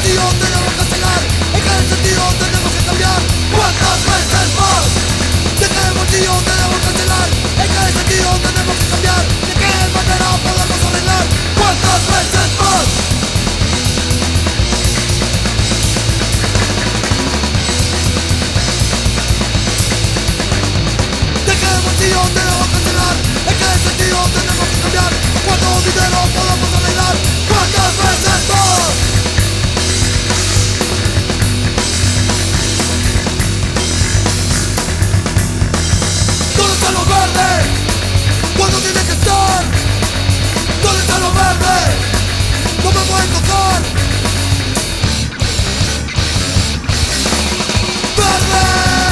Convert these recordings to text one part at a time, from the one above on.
sentido tenemos que cancelar, en cada sentido tenemos que cambiar. ¿Cuántas veces más? ¿De qué bolsillo tenemos que cancelar? En cada sentido tenemos que cambiar. ¿De qué manera podemos arreglar? ¿Cuántas veces más? ¿De qué bolsillo tenemos que cancelar? ¿En qué sentido tenemos que cambiar? ¿Cuánto dinero podemos arreglar? ¿Cuántas veces más? ¿Dónde está lo verde? ¿Cuándo tiene que estar? ¿Dónde está lo verde? No me pueden tocar. ¡Verde!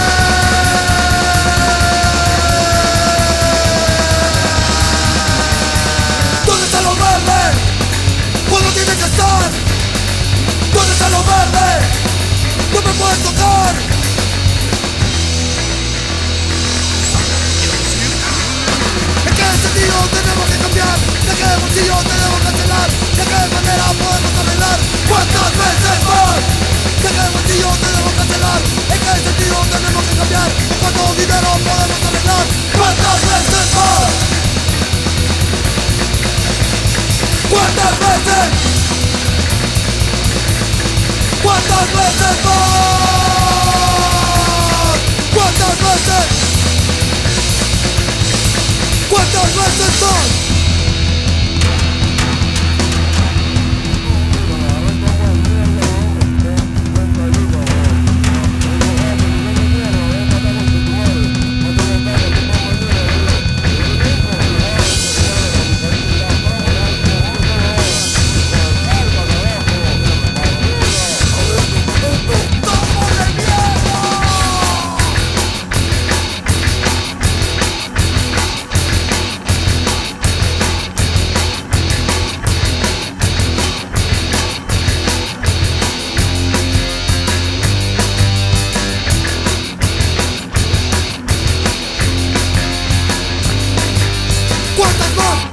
¿Dónde está lo verde? ¿Cuándo tiene que estar? ¿Dónde está lo verde? No me pueden tocar. ¿En qué sentido tenemos que cambiar? ¿De qué bolsillo tenemos que cancelar? ¿De qué manera podemos arreglar? ¿Cuántas veces más? ¿De qué bolsillo tenemos que cancelar? ¿En qué sentido tenemos que cambiar? ¿Cuánto dinero podemos arreglar? ¿Cuántas veces más? ¿Cuántas veces? ¿Cuántas veces más? ¿Cuántas veces? ¿Cuántas veces más? ¿Cuántas más?